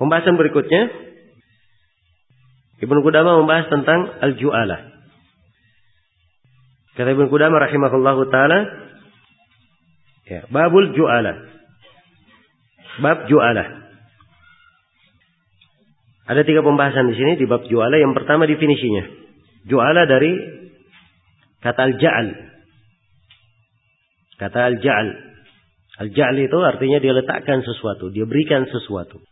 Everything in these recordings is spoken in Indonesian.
Pembahasan berikutnya, Ibnu Qudamah membahas tentang al-ju'alah. Kata Ibnu Qudamah rahimahullahu taala, ya, babul ju'alah. Bab ju'alah. Ada 3 pembahasan di sini di bab ju'alah. Yang pertama definisinya. Ju'alah dari kata al-ja'al. Kata al-ja'al. Al-ja'al itu artinya dia letakkan sesuatu, dia berikan sesuatu.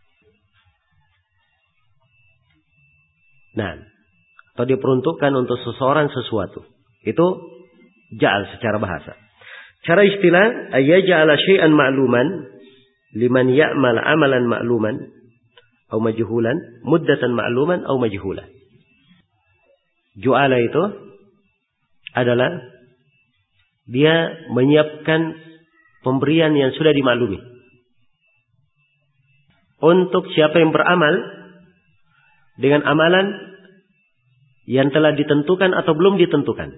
Nah, atau dia peruntukkan untuk seseorang sesuatu. Itu ja'al secara bahasa. Cara istilah, ayyaja'ala syai'an ma'luman liman ya'mal amalan ma'luman atau majhulan, muddatan ma'luman atau majhulan. Ju'ala itu adalah dia menyiapkan pemberian yang sudah dimaklumi untuk siapa yang beramal dengan amalan yang telah ditentukan atau belum ditentukan,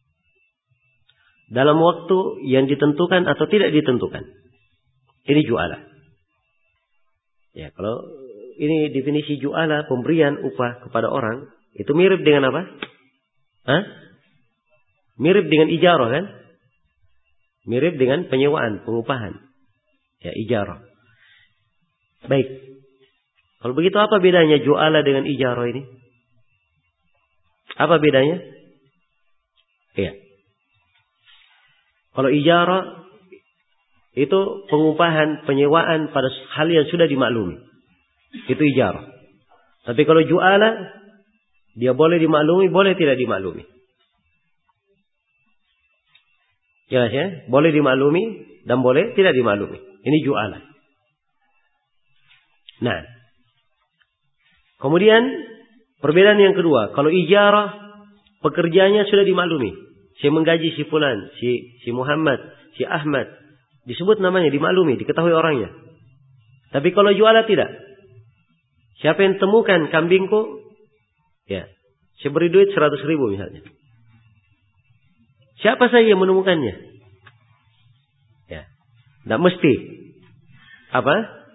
dalam waktu yang ditentukan atau tidak ditentukan. Ini ju'ala. Ya, kalau ini definisi ju'ala, pemberian upah kepada orang, itu mirip dengan apa? Mirip dengan ijarah kan? Mirip dengan penyewaan, pengupahan. Ya, ijarah. Baik. Kalau begitu apa bedanya ju'ala dengan ijarah ini? Apa bedanya? Iya. Kalau ijarah itu pengupahan, penyewaan pada hal yang sudah dimaklumi. Itu ijarah. Tapi kalau ju'ala, dia boleh dimaklumi, boleh tidak dimaklumi. Jelas ya? Boleh dimaklumi dan boleh tidak dimaklumi. Ini ju'ala. Nah, kemudian perbedaan yang kedua, kalau ijarah pekerjaannya sudah dimaklumi. Si menggaji si fulan, si Muhammad, si Ahmad, disebut namanya, dimaklumi, diketahui orangnya. Tapi kalau ju'ala tidak. Siapa yang temukan kambingku? Ya, saya beri duit 100.000 misalnya. Siapa saja yang menemukannya? Ya, tidak mesti apa?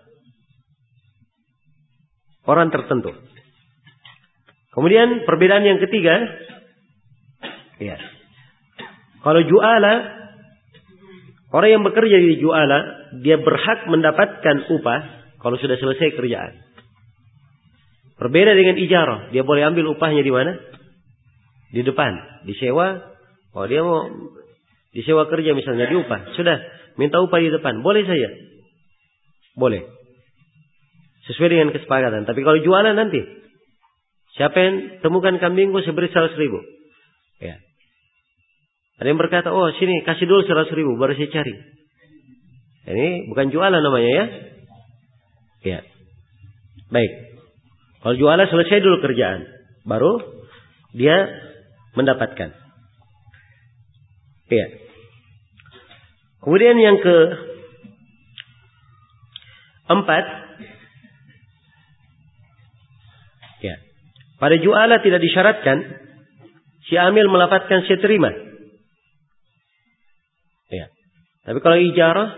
Orang tertentu. Kemudian perbedaan yang ketiga, ya, kalau ju'ala, orang yang bekerja di ju'ala, dia berhak mendapatkan upah kalau sudah selesai kerjaan. Berbeda dengan ijarah, dia boleh ambil upahnya di mana? Di depan, disewa. Oh, dia mau disewa kerja misalnya, diupah. Sudah, minta upah di depan. Boleh saja. Boleh. Sesuai dengan kesepakatan. Tapi kalau jualan nanti, siapa yang temukan kambingku, saya beri 100.000. Ya. Ada yang berkata, oh sini kasih dulu 100.000, baru saya cari. Ini bukan jualan namanya ya. Ya. Baik. Kalau jualan selesai dulu kerjaan, baru dia mendapatkan. Ya. Kemudian yang keempat, ya, pada ju'ala tidak disyaratkan si amil melafadzkan saya terima. Ya. Tapi kalau ijarah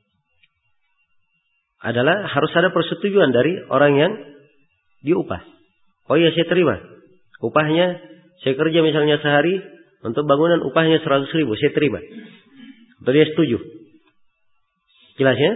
adalah harus ada persetujuan dari orang yang diupah. Oh iya, saya terima. Upahnya saya kerja misalnya sehari untuk bangunan, upahnya 100.000, saya terima. Atau dia setuju. Jelas ya?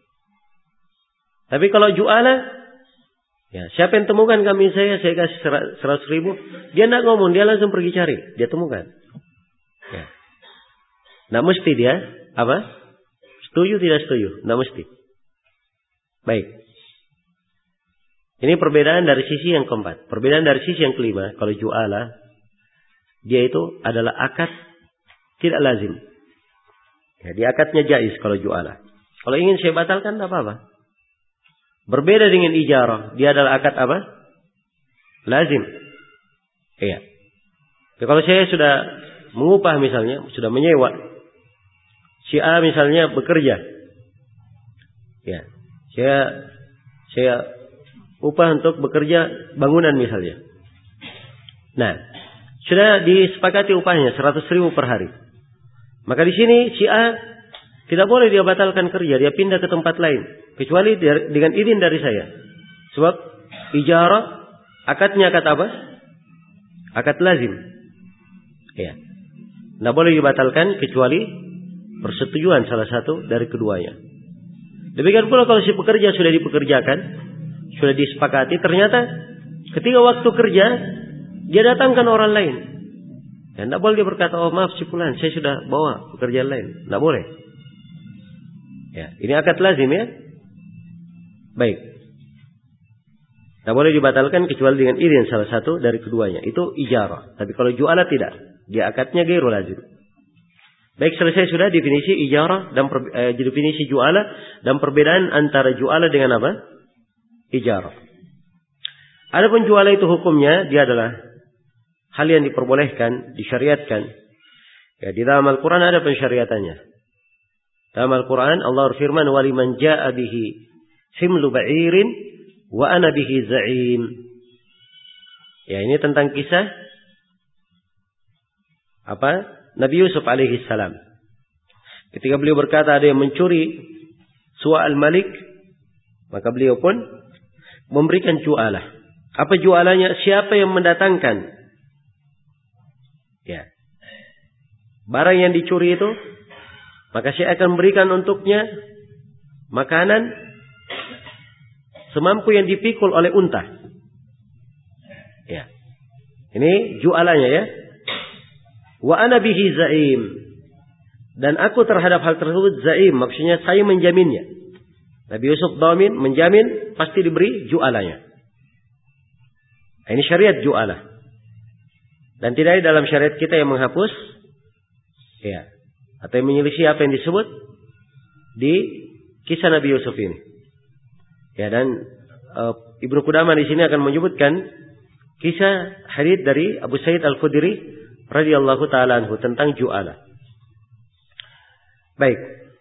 Tapi kalau ju'ala, ya, siapa yang temukan kambing saya kasih 100.000. Dia tidak ngomong, dia langsung pergi cari, dia temukan. Ya. Tidak mesti dia apa? Setuju tidak setuju, tidak mesti. Baik. Ini perbedaan dari sisi yang keempat. Perbedaan dari sisi yang kelima, kalau ju'ala, dia itu adalah akad tidak lazim. Ya, di akadnya jaiz kalau ju'ala. Kalau ingin saya batalkan, tidak apa-apa. Berbeda dengan ijarah, dia adalah akad apa? Lazim. Iya. Ya, kalau saya sudah mengupah misalnya, sudah menyewa, si A misalnya bekerja. Ya, saya upah untuk bekerja bangunan misalnya. Nah, sudah disepakati upahnya 100.000 per hari. Maka di sini si A tidak boleh dia batalkan kerja, dia pindah ke tempat lain kecuali dengan izin dari saya. Sebab ijarah akadnya akad apa? Akad lazim. Ya. Tidak boleh dibatalkan kecuali persetujuan salah satu dari keduanya. Demikian pula kalau si pekerja sudah dipekerjakan, sudah disepakati, ternyata ketika waktu kerja dia datangkan orang lain. Ya, tidak boleh dia berkata, oh maaf si fulan, saya sudah bawa pekerjaan lain. Tidak boleh. Ya, ini akad lazim ya. Baik. Tidak boleh dibatalkan kecuali dengan izin salah satu dari keduanya. Itu ijarah. Tapi kalau ju'ala tidak. Dia akadnya gairu lazim. Baik, selesai sudah definisi ijarah dan definisi ju'ala dan perbedaan antara ju'ala dengan apa? Ijarah. Adapun ju'ala itu hukumnya dia adalah hal yang diperbolehkan, disyariatkan. Ya, di dalam Al-Quran ada pensyariatannya. Dalam Al-Quran Allah berfirman, "Waliman jaa'a bihi himlu ba'irin wa ana bihi za'im." Ya, ini tentang kisah Nabi Yusuf alaihi salam. Ketika beliau berkata ada yang mencuri suwa al-malik, maka beliau pun memberikan ju'alah. Apa ju'alahnya? Siapa yang mendatangkan ya barang yang dicuri itu, maka saya akan berikan untuknya makanan semampu yang dipikul oleh unta. Ya. Ini ju'alanya ya. Wa ana bihi za'im. Dan aku terhadap hal tersebut za'im. Maksudnya saya menjaminnya. Nabi Yusuf dhamin, menjamin pasti diberi ju'alanya. Ini syariat ju'alah. Dan tidak ada dalam syariat kita yang menghapus ya, atau yang menyelisih apa yang disebut di kisah Nabi Yusuf ini. Ya, dan Ibnu Qudamah di sini akan menyebutkan kisah hadits dari Abu Sa'id Al-Khudri radhiyallahu taala anhu tentang ju'alah. Baik.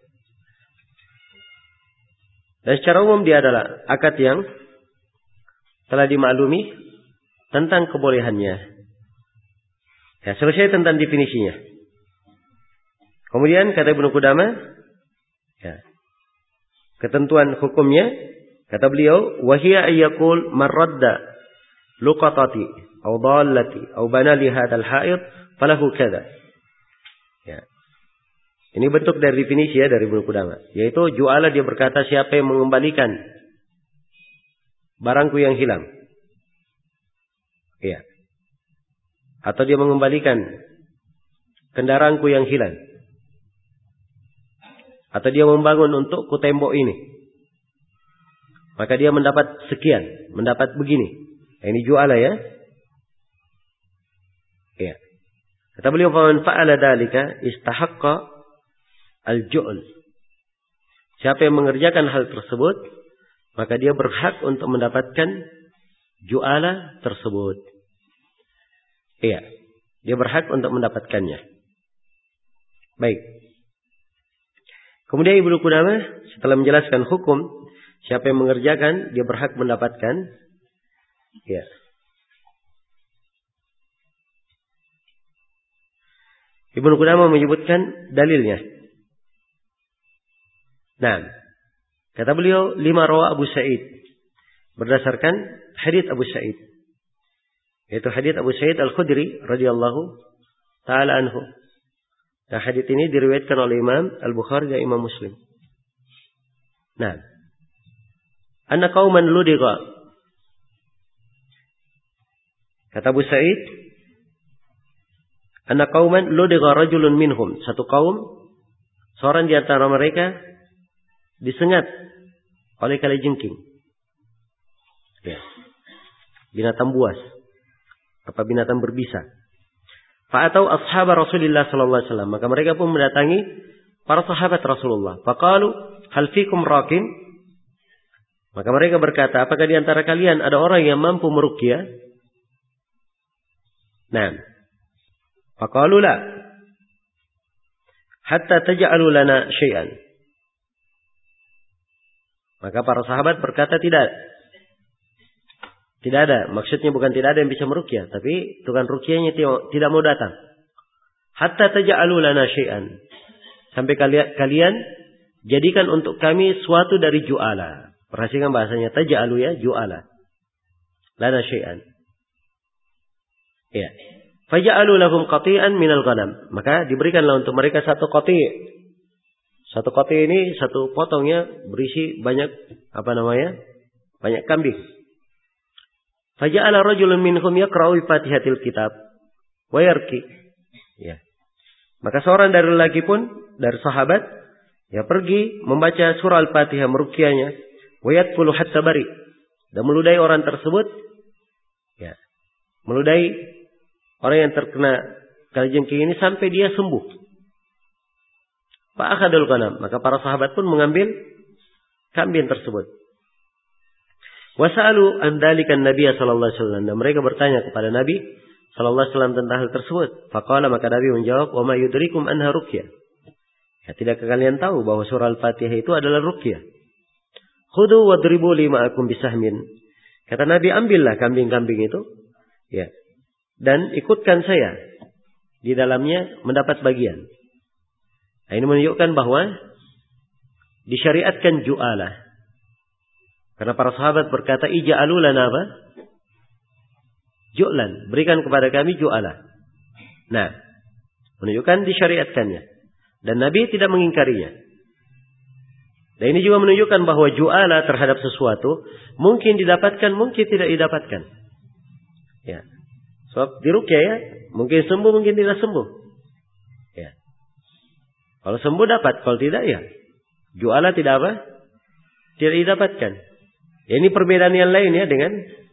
Dan secara umum dia adalah akad yang telah dimaklumi tentang kebolehannya. Ya, selesai tentang definisinya. Kemudian kata Ibnu Qudamah, ya, ketentuan hukumnya, kata beliau, wahia ayyakul marradda luqatati aw dallati aw bana li hadzal ha'id falahu kadza. Ya. Ini bentuk dari definisi ya dari Ibnu Qudamah, yaitu ju'ala dia berkata siapa yang mengembalikan barangku yang hilang. Ya. Atau dia mengembalikan kendaraanku yang hilang. Atau dia membangun untukku tembok ini. Maka dia mendapat sekian, mendapat begini. Ini ju'ala ya. Ya. Kata beliau, "Faman fa'ala dzalika istahaqqa al-ju'l." Siapa yang mengerjakan hal tersebut, maka dia berhak untuk mendapatkan ju'ala tersebut. Iya, dia berhak untuk mendapatkannya. Baik. Kemudian Ibnu Qudamah setelah menjelaskan hukum siapa yang mengerjakan dia berhak mendapatkan. Ya. Ibnu Qudamah menyebutkan dalilnya. Nah, kata beliau lima rawa Abu Sa'id berdasarkan hadits Abu Sa'id. Yaitu hadits Abu Sa'id Al-Khudri radhiyallahu taala anhu. Nah, hadits ini diriwayatkan oleh Imam Al-Bukhari dan Imam Muslim. Nah, anna qauman ludigha. Kata Abu Sa'id, anna qauman ludigha rajulun minhum. Satu kaum, seorang di antara mereka disengat oleh kalajengking. Ya. Binatang buas. Apa binatang berbisa. Fa'atau ashab Rasulullah sallallahu alaihi wasallam. Maka mereka pun mendatangi para sahabat Rasulullah. Faqalu hal fikum raqin? Maka mereka berkata, apakah di antara kalian ada orang yang mampu meruqyah? Nah. Faqalu la. Hatta taj'alu lana syai'an. Maka para sahabat berkata tidak. Tidak ada. Maksudnya bukan tidak ada yang bisa meruqyah. Tapi tukang ruqyahnya tidak mau datang. Hatta taj'alu lana syai'an. Sampai kalian jadikan untuk kami suatu dari ju'ala. Perhatikan bahasanya taj'alu ya, ju'ala. Lana syai'an. Ya. Faja'alu lahum qati'an minal ghanam. Maka diberikanlah untuk mereka satu qati'. Satu qati' ini satu potongnya berisi banyak banyak kambing. Faja'ala rajulun minhum yaqra'u Fatihatil kitab wa yarki. Ya. Maka seorang dari lelaki pun dari sahabat ya pergi membaca surah Al-Fatihah meruqyahnya wa yadkhulu hatta bari. Dan meludahi orang tersebut ya. Meludahi orang yang terkena kalajengking ini sampai dia sembuh. Fa akhadul ghanam. Maka para sahabat pun mengambil kambing tersebut. Wasalu an dzalika Nabi sallallahu alaihi wasallam. Dan mereka bertanya kepada Nabi sallallahu alaihi wasallam tentang hal tersebut. Faqala, maka Nabi menjawab, "Wa ma yudrikum anha ruqyah." Ya, tidakkah kalian tahu bahwa surah Al-Fatihah itu adalah ruqyah? Khudu wadribu lima'akum bisahmin. Kata Nabi, ambillah kambing-kambing itu, ya, dan ikutkan saya di dalamnya mendapat bagian. Nah, ini menunjukkan bahwa disyariatkan ju'alah. Karena para sahabat berkata, ija'alu lana apa? Ju'lan. Berikan kepada kami ju'alah. Nah, menunjukkan disyariatkannya. Dan Nabi tidak mengingkarinya. Dan ini juga menunjukkan bahwa ju'alah terhadap sesuatu mungkin didapatkan, mungkin tidak didapatkan. Ya. Sebab diruqyah ya, mungkin sembuh, mungkin tidak sembuh. Ya. Kalau sembuh dapat, kalau tidak ya ju'alah tidak apa? Tidak didapatkan. Ya, ini perbedaan yang lain ya dengan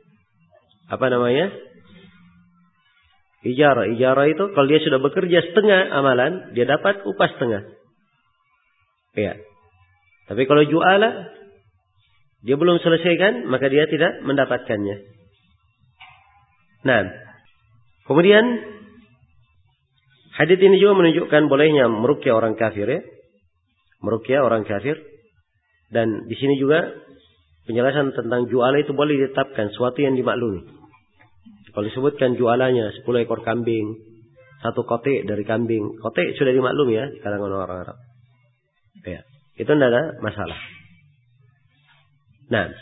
ijarah. Ijarah itu kalau dia sudah bekerja setengah amalan, dia dapat upah setengah. Ya. Tapi kalau ju'alah, dia belum selesaikan, maka dia tidak mendapatkannya. Nah, kemudian hadits ini juga menunjukkan bolehnya meruqyah orang kafir ya. Meruqyah orang kafir. Dan di sini juga penjelasan tentang ju'alah itu boleh ditetapkan sesuatu yang dimaklumi. Kalau disebutkan ju'alahnya 10 ekor kambing, 1 kotek dari kambing. Kotek sudah dimaklumi ya di kalangan orang Arab. Ya, itu tidak ada masalah. Nah,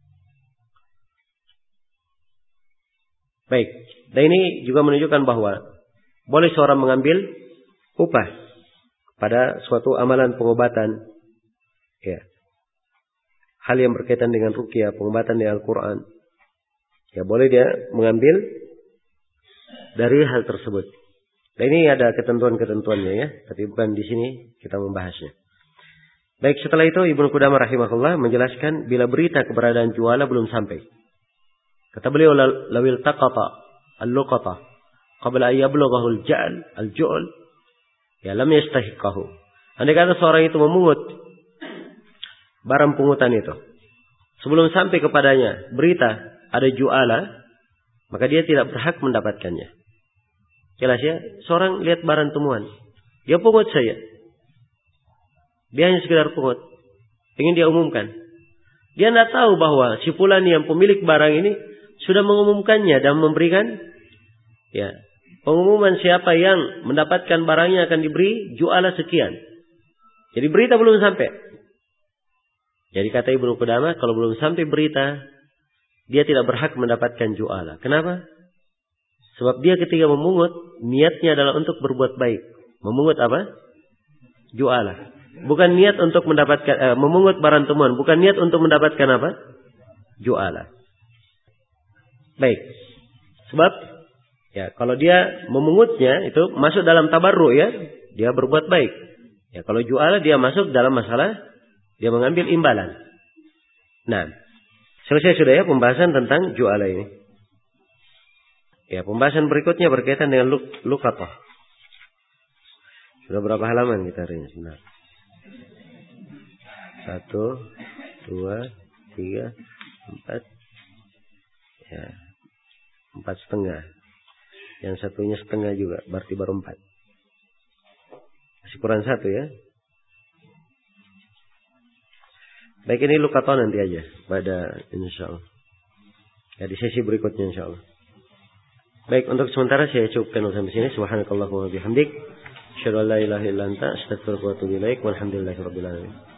baik. Dan ini juga menunjukkan bahwa boleh seorang mengambil upah pada suatu amalan pengobatan. Ya. Hal yang berkaitan dengan ruqyah, pengobatan dengan Al-Quran. Ya, boleh dia mengambil dari hal tersebut. Dan ini ada ketentuan-ketentuannya ya, tapi bukan di sini kita membahasnya. Baik, setelah itu Ibnu Qudamah rahimahullah menjelaskan bila berita keberadaan ju'alah belum sampai. Kata beliau, lawil taqata al-luqata qabla an yablughahu al-ju'l ya lam yastahiqahu. Andai kata seorang itu memungut barang pungutan itu, sebelum sampai kepadanya berita ada ju'alah, maka dia tidak berhak mendapatkannya. Jelas ya, seorang lihat barang temuan, dia pungut saja. Dia hanya sekedar pungut, ingin dia umumkan. Dia tidak tahu bahwa si fulan yang pemilik barang ini sudah mengumumkannya dan memberikan ya pengumuman siapa yang mendapatkan barangnya akan diberi ju'alah sekian. Jadi berita belum sampai. Jadi kata Ibnu Qudamah, kalau belum sampai berita, dia tidak berhak mendapatkan ju'alah. Kenapa? Sebab dia ketika memungut, niatnya adalah untuk berbuat baik. Memungut apa? Ju'alah. Bukan niat untuk mendapatkan, memungut barang temuan. Bukan niat untuk mendapatkan apa? Ju'alah. Baik. Sebab, ya kalau dia memungutnya, itu masuk dalam tabarru ya. Dia berbuat baik. Ya kalau ju'alah dia masuk dalam masalah, dia mengambil imbalan. Nah, selesai sudah ya pembahasan tentang ju'alah ini. Ya, pembahasan berikutnya berkaitan dengan luqatah. Sudah berapa halaman kita hari ini? Sebentar. 1, 2, 3, 4. Ya, 4,5. Yang satunya setengah juga, berarti baru 4. Masih kurang 1 ya. Baik, ini luqatah nanti aja pada insyaallah. Ya, di sesi berikutnya insyaallah. Baik, untuk sementara saya cukupkan sampai sini. Subhanakallahumma wa bihamdik, asyhadu an la ilaha illa anta, astaghfiruka wa atubu ilaik. Walhamdulillahirabbil alamin.